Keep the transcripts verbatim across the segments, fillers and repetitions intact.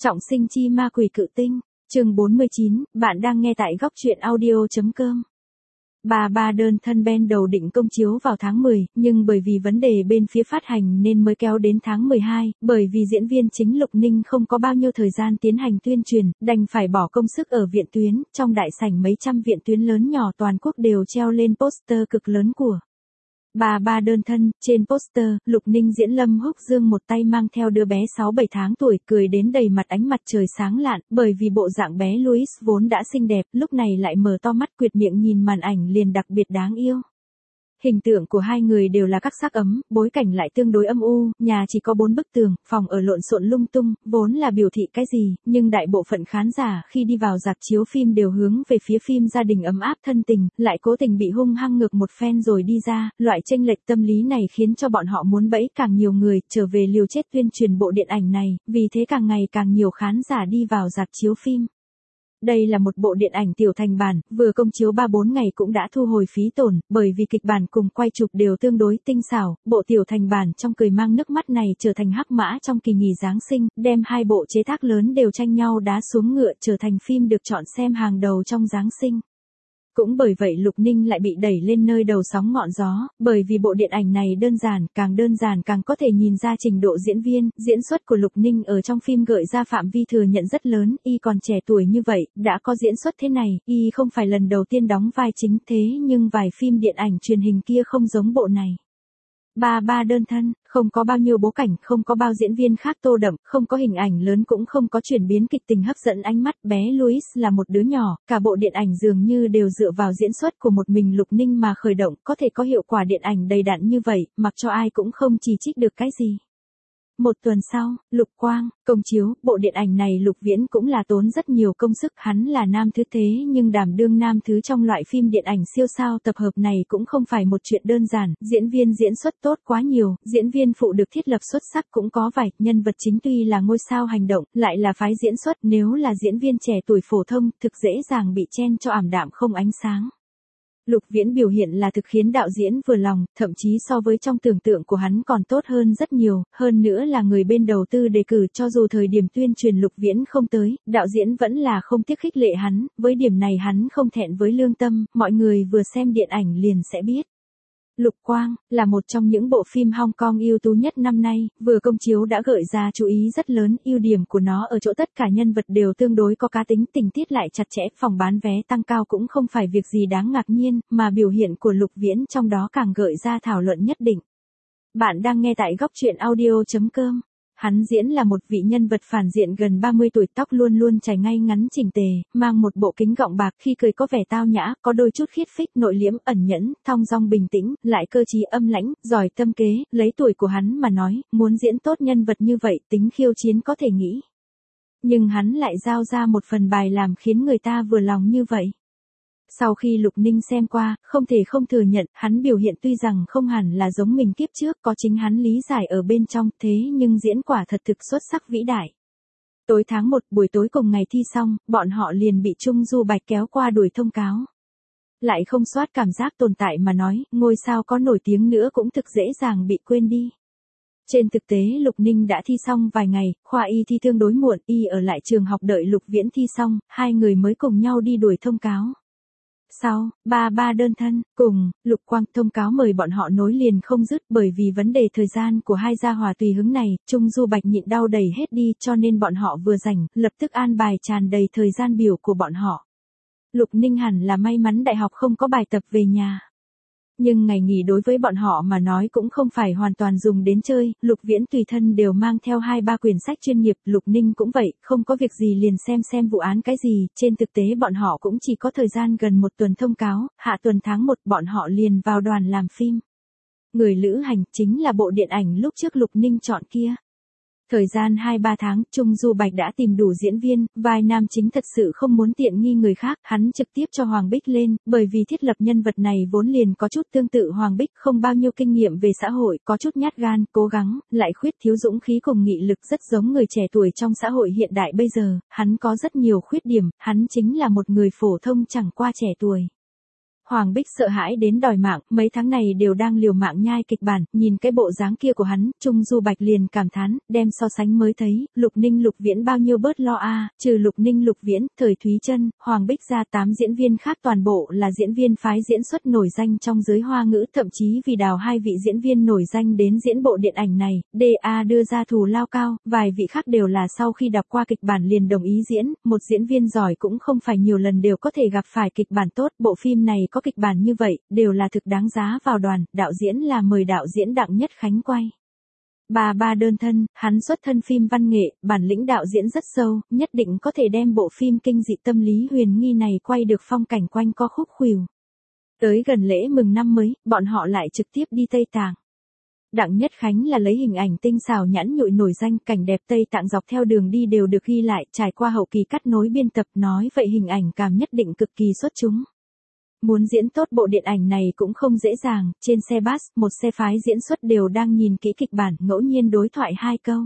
Trọng sinh chi ma quỷ cự tinh, chương bốn mươi chín, bạn đang nghe tại góc truyện audio.com. Bà ba đơn thân Ben đầu định công chiếu vào tháng mười, nhưng bởi vì vấn đề bên phía phát hành nên mới kéo đến tháng mười hai, bởi vì diễn viên chính Lục Ninh không có bao nhiêu thời gian tiến hành tuyên truyền, đành phải bỏ công sức ở viện tuyến, trong đại sảnh mấy trăm viện tuyến lớn nhỏ toàn quốc đều treo lên poster cực lớn của Bà ba đơn thân. Trên poster, Lục Ninh diễn Lâm Húc Dương một tay mang theo đứa bé sáu bảy tháng tuổi, cười đến đầy mặt ánh mặt trời sáng lạn, bởi vì bộ dạng bé Louis vốn đã xinh đẹp, lúc này lại mở to mắt quyệt miệng nhìn màn ảnh liền đặc biệt đáng yêu. Hình tượng của hai người đều là các sắc ấm, bối cảnh lại tương đối âm u, nhà chỉ có bốn bức tường, phòng ở lộn xộn lung tung, vốn là biểu thị cái gì, nhưng đại bộ phận khán giả khi đi vào rạp chiếu phim đều hướng về phía phim gia đình ấm áp thân tình, lại cố tình bị hung hăng ngược một phen rồi đi ra, loại chênh lệch tâm lý này khiến cho bọn họ muốn bẫy càng nhiều người trở về liều chết tuyên truyền bộ điện ảnh này, vì thế càng ngày càng nhiều khán giả đi vào rạp chiếu phim. Đây là một bộ điện ảnh tiểu thành bản, vừa công chiếu ba bốn ngày cũng đã thu hồi phí tổn, bởi vì kịch bản cùng quay chụp đều tương đối tinh xảo, bộ tiểu thành bản trong cười mang nước mắt này trở thành hắc mã trong kỳ nghỉ Giáng sinh, đem hai bộ chế tác lớn đều tranh nhau đá xuống ngựa trở thành phim được chọn xem hàng đầu trong Giáng sinh. Cũng bởi vậy Lục Ninh lại bị đẩy lên nơi đầu sóng ngọn gió, bởi vì bộ điện ảnh này đơn giản, càng đơn giản càng có thể nhìn ra trình độ diễn viên, diễn xuất của Lục Ninh ở trong phim gợi ra phạm vi thừa nhận rất lớn, y còn trẻ tuổi như vậy, đã có diễn xuất thế này, y không phải lần đầu tiên đóng vai chính thế nhưng vài phim điện ảnh truyền hình kia không giống bộ này. Bà ba đơn thân, không có bao nhiêu bố cảnh, không có bao diễn viên khác tô đậm, không có hình ảnh lớn cũng không có chuyển biến kịch tình hấp dẫn ánh mắt, bé Louis là một đứa nhỏ, cả bộ điện ảnh dường như đều dựa vào diễn xuất của một mình Lục Ninh mà khởi động, có thể có hiệu quả điện ảnh đầy đặn như vậy, mặc cho ai cũng không chỉ trích được cái gì. Một tuần sau, Lục Quang, công chiếu, bộ điện ảnh này Lục Viễn cũng là tốn rất nhiều công sức, hắn là nam thứ thế nhưng đảm đương nam thứ trong loại phim điện ảnh siêu sao tập hợp này cũng không phải một chuyện đơn giản, diễn viên diễn xuất tốt quá nhiều, diễn viên phụ được thiết lập xuất sắc cũng có vài, nhân vật chính tuy là ngôi sao hành động, lại là phái diễn xuất, nếu là diễn viên trẻ tuổi phổ thông, thực dễ dàng bị chen cho ảm đạm không ánh sáng. Lục Viễn biểu hiện là thực khiến đạo diễn vừa lòng, thậm chí so với trong tưởng tượng của hắn còn tốt hơn rất nhiều, hơn nữa là người bên đầu tư đề cử, cho dù thời điểm tuyên truyền Lục Viễn không tới, đạo diễn vẫn là không tiếc khích lệ hắn, với điểm này hắn không thẹn với lương tâm, mọi người vừa xem điện ảnh liền sẽ biết. Lục Quang, là một trong những bộ phim Hong Kong ưu tú nhất năm nay, vừa công chiếu đã gợi ra chú ý rất lớn, ưu điểm của nó ở chỗ tất cả nhân vật đều tương đối có cá tính, tình tiết lại chặt chẽ, phòng bán vé tăng cao cũng không phải việc gì đáng ngạc nhiên, mà biểu hiện của Lục Viễn trong đó càng gợi ra thảo luận nhất định. Bạn đang nghe tại góc truyện audio.com. Hắn diễn là một vị nhân vật phản diện gần ba mươi tuổi, tóc luôn luôn chải ngay ngắn chỉnh tề, mang một bộ kính gọng bạc, khi cười có vẻ tao nhã, có đôi chút khiết phích, nội liễm, ẩn nhẫn, thong dong bình tĩnh, lại cơ trí âm lãnh, giỏi tâm kế, lấy tuổi của hắn mà nói, muốn diễn tốt nhân vật như vậy, tính khiêu chiến có thể nghĩ. Nhưng hắn lại giao ra một phần bài làm khiến người ta vừa lòng như vậy. Sau khi Lục Ninh xem qua, không thể không thừa nhận, hắn biểu hiện tuy rằng không hẳn là giống mình kiếp trước, có chính hắn lý giải ở bên trong, thế nhưng diễn quả thật thực xuất sắc vĩ đại. Tối tháng một, buổi tối cùng ngày thi xong, bọn họ liền bị Trung Du Bạch kéo qua đuổi thông cáo. Lại không soát cảm giác tồn tại mà nói, ngôi sao có nổi tiếng nữa cũng thực dễ dàng bị quên đi. Trên thực tế Lục Ninh đã thi xong vài ngày, khoa y thi tương đối muộn, y ở lại trường học đợi Lục Viễn thi xong, hai người mới cùng nhau đi đuổi thông cáo. Sau, bà ba đơn thân, cùng, Lục Quang thông cáo mời bọn họ nối liền không dứt, bởi vì vấn đề thời gian của hai gia hòa tùy hứng này, Trung Du Bạch nhịn đau đẩy hết đi cho nên bọn họ vừa rảnh, lập tức an bài tràn đầy thời gian biểu của bọn họ. Lục Ninh hẳn là may mắn đại học không có bài tập về nhà. Nhưng ngày nghỉ đối với bọn họ mà nói cũng không phải hoàn toàn dùng đến chơi, Lục Viễn tùy thân đều mang theo hai ba quyển sách chuyên nghiệp, Lục Ninh cũng vậy, không có việc gì liền xem xem vụ án cái gì, trên thực tế bọn họ cũng chỉ có thời gian gần một tuần thông cáo, hạ tuần tháng một bọn họ liền vào đoàn làm phim. Người lữ hành chính là bộ điện ảnh lúc trước Lục Ninh chọn kia. Thời gian hai ba tháng, Trung Du Bạch đã tìm đủ diễn viên, vai nam chính thật sự không muốn tiện nghi người khác, hắn trực tiếp cho Hoàng Bích lên, bởi vì thiết lập nhân vật này vốn liền có chút tương tự Hoàng Bích, không bao nhiêu kinh nghiệm về xã hội, có chút nhát gan, cố gắng, lại khuyết thiếu dũng khí cùng nghị lực, rất giống người trẻ tuổi trong xã hội hiện đại bây giờ, hắn có rất nhiều khuyết điểm, hắn chính là một người phổ thông chẳng qua trẻ tuổi. Hoàng Bích sợ hãi đến đòi mạng, mấy tháng này đều đang liều mạng nhai kịch bản, nhìn cái bộ dáng kia của hắn, Trung Du Bạch liền cảm thán, đem so sánh mới thấy, Lục Ninh Lục Viễn bao nhiêu bớt lo a, trừ Lục Ninh Lục Viễn, Thời Thúy Chân, Hoàng Bích ra tám diễn viên khác toàn bộ là diễn viên phái diễn xuất nổi danh trong giới Hoa ngữ, thậm chí vì đào hai vị diễn viên nổi danh đến diễn bộ điện ảnh này, đê a đưa ra thù lao cao, vài vị khác đều là sau khi đọc qua kịch bản liền đồng ý diễn, một diễn viên giỏi cũng không phải nhiều lần đều có thể gặp phải kịch bản tốt, bộ phim này có kịch bản như vậy, đều là thực đáng giá vào đoàn, đạo diễn là mời đạo diễn Đặng Nhất Khánh quay. Ba ba đơn thân, hắn xuất thân phim văn nghệ, bản lĩnh đạo diễn rất sâu, nhất định có thể đem bộ phim kinh dị tâm lý huyền nghi này quay được phong cảnh quanh co khúc khuỷu. Tới gần lễ mừng năm mới, bọn họ lại trực tiếp đi Tây Tạng. Đặng Nhất Khánh là lấy hình ảnh tinh xảo nhẵn nhụi nổi danh, cảnh đẹp Tây Tạng dọc theo đường đi đều được ghi lại, trải qua hậu kỳ cắt nối biên tập, nói vậy hình ảnh cảm nhất định cực kỳ xuất chúng. Muốn diễn tốt bộ điện ảnh này cũng không dễ dàng, trên xe bus, một xe phái diễn xuất đều đang nhìn kỹ kịch bản, ngẫu nhiên đối thoại hai câu.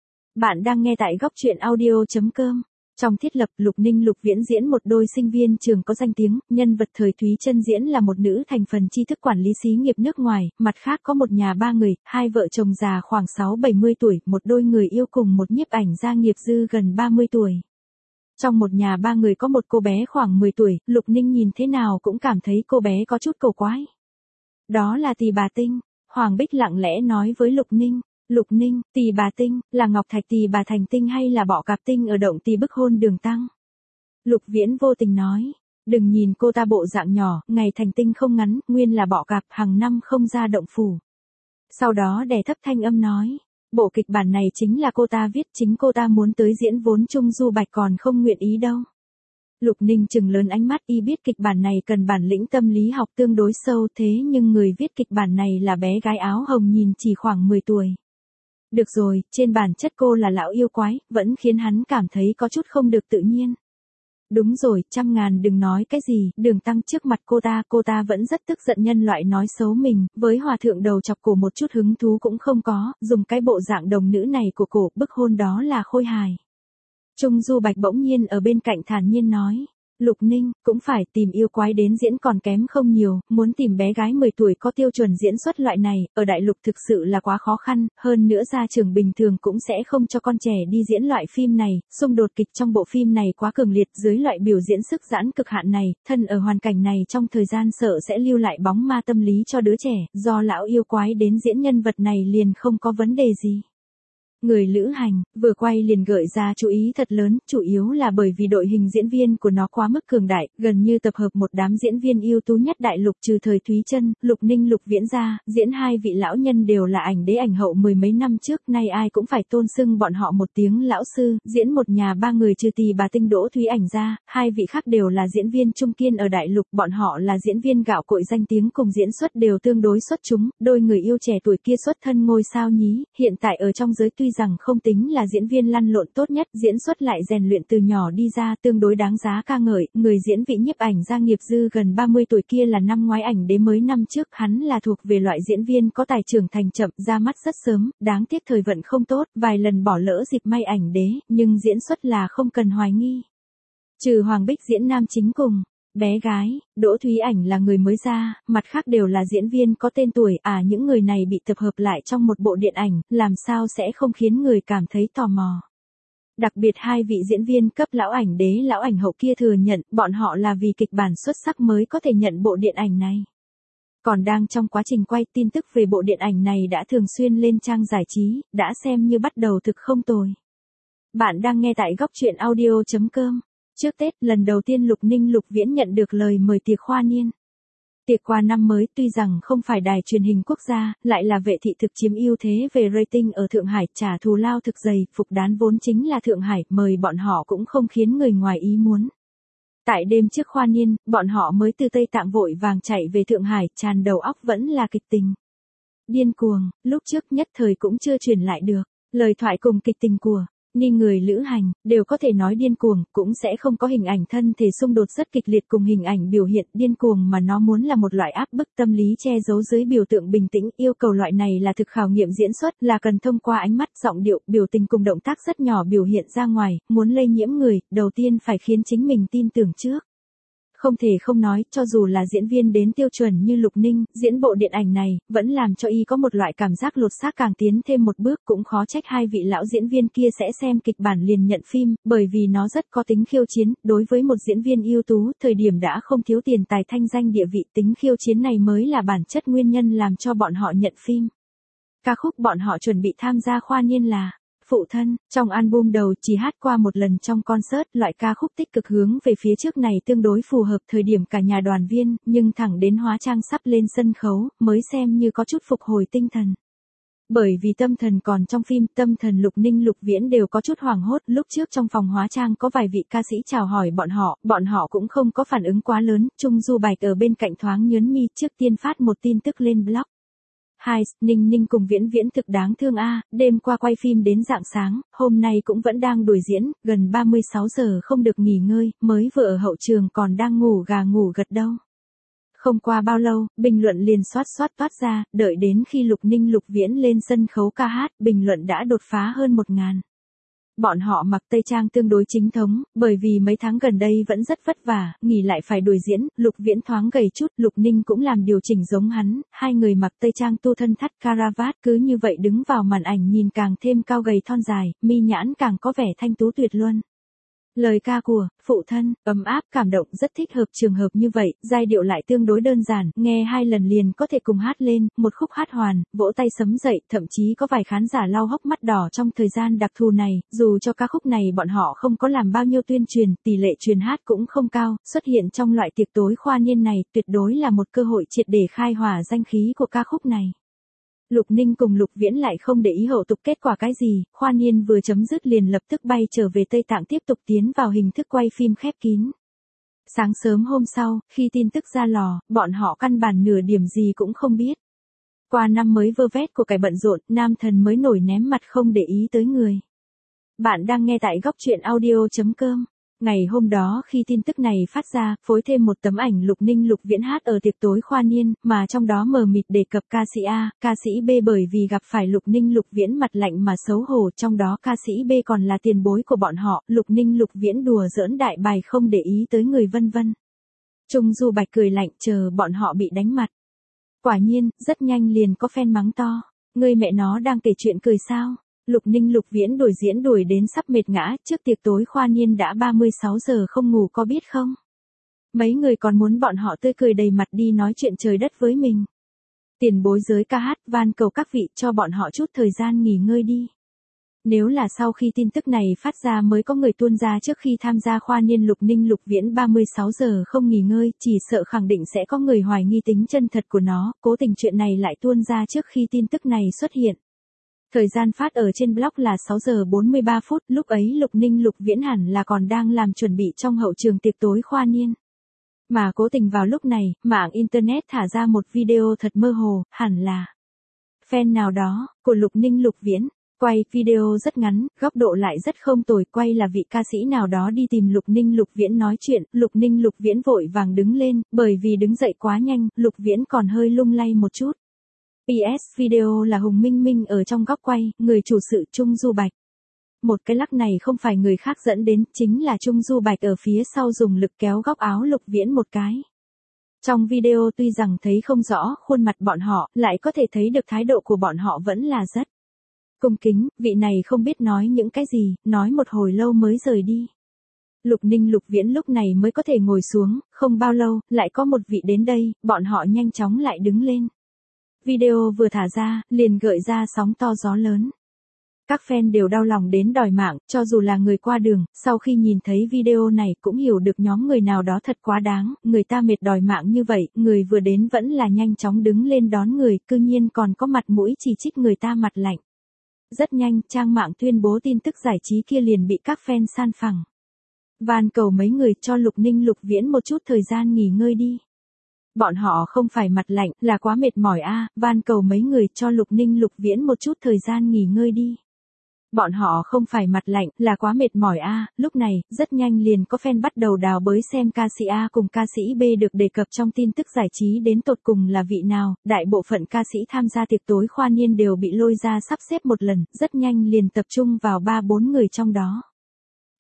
Bạn đang nghe tại góc truyện audio chấm com. Trong thiết lập, Lục Ninh Lục Viễn diễn một đôi sinh viên trường có danh tiếng, nhân vật Thời Thúy Chân diễn là một nữ thành phần tri thức quản lý xí nghiệp nước ngoài, mặt khác có một nhà ba người, hai vợ chồng già khoảng sáu bảy mươi tuổi, một đôi người yêu cùng một nhiếp ảnh gia nghiệp dư gần ba mươi tuổi. Trong một nhà ba người có một cô bé khoảng mười tuổi, Lục Ninh nhìn thế nào cũng cảm thấy cô bé có chút cổ quái. Đó là Tỳ Bà Tinh, Hoàng Bích lặng lẽ nói với Lục Ninh. Lục Ninh, Tỳ Bà Tinh, là Ngọc Thạch Tỳ Bà Thành Tinh hay là Bọ Cạp Tinh ở động Tỳ Bức Hôn Đường Tăng? Lục Viễn vô tình nói, đừng nhìn cô ta bộ dạng nhỏ, ngày thành tinh không ngắn, nguyên là bọ cạp, hàng năm không ra động phủ. Sau đó đè thấp thanh âm nói, bộ kịch bản này chính là cô ta viết, chính cô ta muốn tới diễn vốn Trung Du Bạch còn không nguyện ý đâu. Lục Ninh trừng lớn ánh mắt, y biết kịch bản này cần bản lĩnh tâm lý học tương đối sâu, thế nhưng người viết kịch bản này là bé gái áo hồng nhìn chỉ khoảng mười tuổi. Được rồi, trên bản chất cô là lão yêu quái, vẫn khiến hắn cảm thấy có chút không được tự nhiên. Đúng rồi, trăm ngàn đừng nói cái gì, Đường Tăng trước mặt cô ta, cô ta vẫn rất tức giận nhân loại nói xấu mình, với hòa thượng đầu chọc cổ một chút hứng thú cũng không có, dùng cái bộ dạng đồng nữ này của cổ, bức hôn đó là khôi hài. Trung Du Bạch bỗng nhiên ở bên cạnh thản nhiên nói, Lục Ninh, cũng phải tìm yêu quái đến diễn còn kém không nhiều, muốn tìm bé gái mười tuổi có tiêu chuẩn diễn xuất loại này, ở đại lục thực sự là quá khó khăn, hơn nữa gia trưởng bình thường cũng sẽ không cho con trẻ đi diễn loại phim này, xung đột kịch trong bộ phim này quá cường liệt, dưới loại biểu diễn sức giãn cực hạn này, thân ở hoàn cảnh này trong thời gian sợ sẽ lưu lại bóng ma tâm lý cho đứa trẻ, do lão yêu quái đến diễn nhân vật này liền không có vấn đề gì. Người lữ hành, vừa quay liền gợi ra chú ý thật lớn, chủ yếu là bởi vì đội hình diễn viên của nó quá mức cường đại, gần như tập hợp một đám diễn viên ưu tú nhất đại lục trừ Thời Thúy Chân, Lục Ninh Lục Viễn ra, diễn hai vị lão nhân đều là ảnh đế ảnh hậu mười mấy năm trước, nay ai cũng phải tôn xưng bọn họ một tiếng lão sư, diễn một nhà ba người trừ Tỳ Bà Tinh Đỗ Thúy Ảnh ra, hai vị khác đều là diễn viên trung kiên ở đại lục, bọn họ là diễn viên gạo cội danh tiếng cùng diễn xuất đều tương đối xuất chúng, đôi người yêu trẻ tuổi kia xuất thân ngôi sao nhí, hiện tại ở trong giới tuy rằng không tính là diễn viên lăn lộn tốt nhất, diễn xuất lại rèn luyện từ nhỏ đi ra, tương đối đáng giá ca ngợi, người diễn vị nhiếp ảnh gia nghiệp dư gần ba mươi tuổi kia là năm ngoái ảnh đế mới năm trước, hắn là thuộc về loại diễn viên có tài trưởng thành chậm, ra mắt rất sớm, đáng tiếc thời vận không tốt, vài lần bỏ lỡ dịp may ảnh đế, nhưng diễn xuất là không cần hoài nghi. Trừ Hoàng Bích diễn nam chính cùng bé gái, Đỗ Thúy Ảnh là người mới ra, mặt khác đều là diễn viên có tên tuổi, à những người này bị tập hợp lại trong một bộ điện ảnh, làm sao sẽ không khiến người cảm thấy tò mò. Đặc biệt hai vị diễn viên cấp lão ảnh đế lão ảnh hậu kia thừa nhận, bọn họ là vì kịch bản xuất sắc mới có thể nhận bộ điện ảnh này. Còn đang trong quá trình quay, tin tức về bộ điện ảnh này đã thường xuyên lên trang giải trí, đã xem như bắt đầu thực không tồi. Bạn đang nghe tại góc truyện audio chấm com. Trước Tết, lần đầu tiên Lục Ninh Lục Viễn nhận được lời mời tiệc khoa niên. Tiệc qua năm mới tuy rằng không phải đài truyền hình quốc gia, lại là vệ thị thực chiếm ưu thế về rating ở Thượng Hải, trả thù lao thực dày, phục đán vốn chính là Thượng Hải, mời bọn họ cũng không khiến người ngoài ý muốn. Tại đêm trước khoa niên, bọn họ mới từ Tây Tạng vội vàng chạy về Thượng Hải, tràn đầu óc vẫn là kịch tình. Điên cuồng, lúc trước nhất thời cũng chưa truyền lại được, lời thoại cùng kịch tình của Ni người lữ hành, đều có thể nói điên cuồng, cũng sẽ không có hình ảnh thân thể xung đột rất kịch liệt cùng hình ảnh biểu hiện điên cuồng mà nó muốn là một loại áp bức tâm lý che giấu dưới biểu tượng bình tĩnh, yêu cầu loại này là thực khảo nghiệm diễn xuất, là cần thông qua ánh mắt, giọng điệu, biểu tình cùng động tác rất nhỏ biểu hiện ra ngoài, muốn lây nhiễm người, đầu tiên phải khiến chính mình tin tưởng trước. Không thể không nói, cho dù là diễn viên đến tiêu chuẩn như Lục Ninh, diễn bộ điện ảnh này, vẫn làm cho y có một loại cảm giác lột xác càng tiến thêm một bước, cũng khó trách hai vị lão diễn viên kia sẽ xem kịch bản liền nhận phim, bởi vì nó rất có tính khiêu chiến, đối với một diễn viên ưu tú, thời điểm đã không thiếu tiền tài thanh danh địa vị, tính khiêu chiến này mới là bản chất nguyên nhân làm cho bọn họ nhận phim. Ca khúc bọn họ chuẩn bị tham gia khoa niên là Phụ Thân, trong album đầu chỉ hát qua một lần trong concert, loại ca khúc tích cực hướng về phía trước này tương đối phù hợp thời điểm cả nhà đoàn viên, nhưng thẳng đến hóa trang sắp lên sân khấu, mới xem như có chút phục hồi tinh thần. Bởi vì Tâm Thần còn trong phim, Tâm Thần Lục Ninh Lục Viễn đều có chút hoảng hốt, lúc trước trong phòng hóa trang có vài vị ca sĩ chào hỏi bọn họ, bọn họ cũng không có phản ứng quá lớn, Trung Du Bạch ở bên cạnh thoáng nhớn mi, trước tiên phát một tin tức lên blog. Hai, Ninh Ninh cùng Viễn Viễn thực đáng thương a, đêm qua quay phim đến rạng sáng, hôm nay cũng vẫn đang đuổi diễn, gần ba mươi sáu giờ không được nghỉ ngơi, mới vừa ở hậu trường còn đang ngủ gà ngủ gật đâu. Không qua bao lâu, bình luận liền xoát xoát toát ra, đợi đến khi Lục Ninh Lục Viễn lên sân khấu ca hát, bình luận đã đột phá hơn một ngàn. Bọn họ mặc tây trang tương đối chính thống, bởi vì mấy tháng gần đây vẫn rất vất vả, nghỉ lại phải đuổi diễn, Lục Viễn thoáng gầy chút, Lục Ninh cũng làm điều chỉnh giống hắn, hai người mặc tây trang tu thân thắt caravat cứ như vậy đứng vào màn ảnh nhìn càng thêm cao gầy thon dài, mi nhãn càng có vẻ thanh tú tuyệt luân. Lời ca của Phụ Thân, ấm áp cảm động rất thích hợp trường hợp như vậy, giai điệu lại tương đối đơn giản, nghe hai lần liền có thể cùng hát lên, một khúc hát hoàn, vỗ tay sấm dậy, thậm chí có vài khán giả lau hốc mắt đỏ trong thời gian đặc thù này, dù cho ca khúc này bọn họ không có làm bao nhiêu tuyên truyền, tỷ lệ truyền hát cũng không cao, xuất hiện trong loại tiệc tối khoa niên này, tuyệt đối là một cơ hội triệt để khai hỏa danh khí của ca khúc này. Lục Ninh cùng Lục Viễn lại không để ý hậu tục kết quả cái gì, khoa niên vừa chấm dứt liền lập tức bay trở về Tây Tạng tiếp tục tiến vào hình thức quay phim khép kín. Sáng sớm hôm sau, khi tin tức ra lò, bọn họ căn bản nửa điểm gì cũng không biết. Qua năm mới vơ vét của cải bận rộn, nam thần mới nổi ném mặt không để ý tới người. Bạn đang nghe tại góc truyện audio chấm com. Ngày hôm đó khi tin tức này phát ra, phối thêm một tấm ảnh Lục Ninh Lục Viễn hát ở tiệc tối khoa niên, mà trong đó mờ mịt đề cập ca sĩ A, ca sĩ B bởi vì gặp phải Lục Ninh Lục Viễn mặt lạnh mà xấu hổ, trong đó ca sĩ B còn là tiền bối của bọn họ, Lục Ninh Lục Viễn đùa giỡn đại bài không để ý tới người vân vân. Trung Du Bạch cười lạnh chờ bọn họ bị đánh mặt. Quả nhiên, rất nhanh liền có fan mắng to, người mẹ nó đang kể chuyện cười sao? Lục Ninh Lục Viễn đuổi diễn đuổi đến sắp mệt ngã, trước tiệc tối khoa niên đã ba mươi sáu giờ không ngủ có biết không? Mấy người còn muốn bọn họ tươi cười đầy mặt đi nói chuyện trời đất với mình. Tiền bối giới ca hát, van cầu các vị cho bọn họ chút thời gian nghỉ ngơi đi. Nếu là sau khi tin tức này phát ra mới có người tuôn ra trước khi tham gia khoa niên Lục Ninh Lục Viễn ba mươi sáu giờ không nghỉ ngơi, chỉ sợ khẳng định sẽ có người hoài nghi tính chân thật của nó, cố tình chuyện này lại tuôn ra trước khi tin tức này xuất hiện. Thời gian phát ở trên blog là sáu giờ bốn mươi ba phút, lúc ấy Lục Ninh Lục Viễn hẳn là còn đang làm chuẩn bị trong hậu trường tiệc tối khoa niên. Mà cố tình vào lúc này, mạng Internet thả ra một video thật mơ hồ, hẳn là fan nào đó, của Lục Ninh Lục Viễn. Quay video rất ngắn, góc độ lại rất không tồi, quay là vị ca sĩ nào đó đi tìm Lục Ninh Lục Viễn nói chuyện, Lục Ninh Lục Viễn vội vàng đứng lên, bởi vì đứng dậy quá nhanh, Lục Viễn còn hơi lung lay một chút. pê ét video là Hùng Minh Minh ở trong góc quay, người chủ sự Trung Du Bạch. Một cái lắc này không phải người khác dẫn đến, chính là Trung Du Bạch ở phía sau dùng lực kéo góc áo Lục Viễn một cái. Trong video tuy rằng thấy không rõ khuôn mặt bọn họ, lại có thể thấy được thái độ của bọn họ vẫn là rất cung kính, vị này không biết nói những cái gì, nói một hồi lâu mới rời đi. Lục Ninh Lục Viễn lúc này mới có thể ngồi xuống, không bao lâu, lại có một vị đến đây, bọn họ nhanh chóng lại đứng lên. Video vừa thả ra, liền gợi ra sóng to gió lớn. Các fan đều đau lòng đến đòi mạng, cho dù là người qua đường, sau khi nhìn thấy video này cũng hiểu được nhóm người nào đó thật quá đáng, người ta mệt đòi mạng như vậy, người vừa đến vẫn là nhanh chóng đứng lên đón người, cư nhiên còn có mặt mũi chỉ trích người ta mặt lạnh. Rất nhanh, trang mạng tuyên bố tin tức giải trí kia liền bị các fan san phẳng. Van cầu mấy người cho Lục Ninh Lục Viễn một chút thời gian nghỉ ngơi đi. Bọn họ không phải mặt lạnh, là quá mệt mỏi a, à, van cầu mấy người cho Lục Ninh Lục Viễn một chút thời gian nghỉ ngơi đi. Bọn họ không phải mặt lạnh, là quá mệt mỏi a, à, lúc này, rất nhanh liền có fan bắt đầu đào bới xem ca sĩ A cùng ca sĩ B được đề cập trong tin tức giải trí đến tột cùng là vị nào, đại bộ phận ca sĩ tham gia tiệc tối khoa niên đều bị lôi ra sắp xếp một lần, rất nhanh liền tập trung vào ba bốn người trong đó.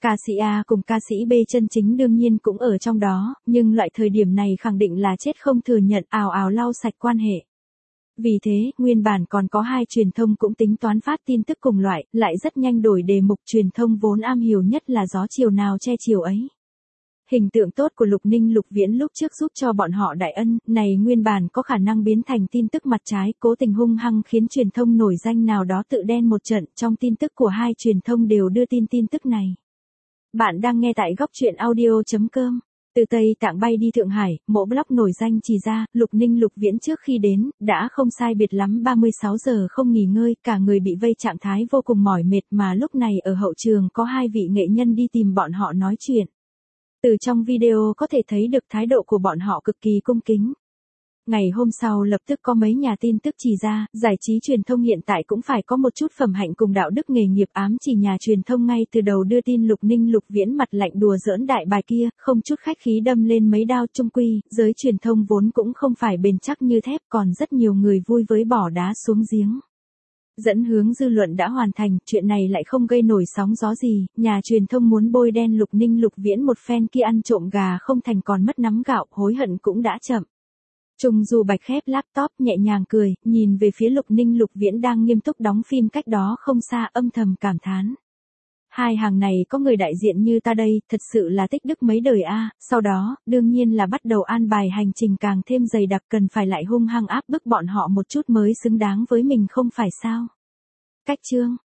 Ca sĩ A cùng ca sĩ B chân chính đương nhiên cũng ở trong đó, nhưng loại thời điểm này khẳng định là chết không thừa nhận, ào ào lau sạch quan hệ. Vì thế, nguyên bản còn có hai truyền thông cũng tính toán phát tin tức cùng loại, lại rất nhanh đổi đề mục. Truyền thông vốn am hiểu nhất là gió chiều nào che chiều ấy. Hình tượng tốt của Lục Ninh Lục Viễn lúc trước giúp cho bọn họ đại ân, này nguyên bản có khả năng biến thành tin tức mặt trái, cố tình hung hăng khiến truyền thông nổi danh nào đó tự đen một trận. Trong tin tức của hai truyền thông đều đưa tin tin tức này. Bạn đang nghe tại góc truyện audio chấm com. Từ Tây Tạng bay đi Thượng Hải, mộ blog nổi danh chỉ ra, Lục Ninh Lục Viễn trước khi đến, đã không sai biệt lắm ba mươi sáu giờ không nghỉ ngơi, cả người bị vây trạng thái vô cùng mỏi mệt, mà lúc này ở hậu trường có hai vị nghệ nhân đi tìm bọn họ nói chuyện. Từ trong video có thể thấy được thái độ của bọn họ cực kỳ cung kính. Ngày hôm sau lập tức có mấy nhà tin tức chỉ ra, giải trí truyền thông hiện tại cũng phải có một chút phẩm hạnh cùng đạo đức nghề nghiệp, ám chỉ nhà truyền thông ngay từ đầu đưa tin Lục Ninh Lục Viễn mặt lạnh đùa giỡn đại bài kia, không chút khách khí đâm lên mấy đao. Chung quy, giới truyền thông vốn cũng không phải bền chắc như thép, còn rất nhiều người vui với bỏ đá xuống giếng. Dẫn hướng dư luận đã hoàn thành, chuyện này lại không gây nổi sóng gió gì, nhà truyền thông muốn bôi đen Lục Ninh Lục Viễn một phen kia ăn trộm gà không thành còn mất nắm gạo, hối hận cũng đã chậm. Trung Du Bạch khép laptop nhẹ nhàng cười, nhìn về phía Lục Ninh Lục Viễn đang nghiêm túc đóng phim cách đó không xa, âm thầm cảm thán. Hai hàng này có người đại diện như ta đây, thật sự là tích đức mấy đời a. Sau đó, đương nhiên là bắt đầu an bài hành trình càng thêm dày đặc, cần phải lại hung hăng áp bức bọn họ một chút mới xứng đáng với mình không phải sao. Cách chương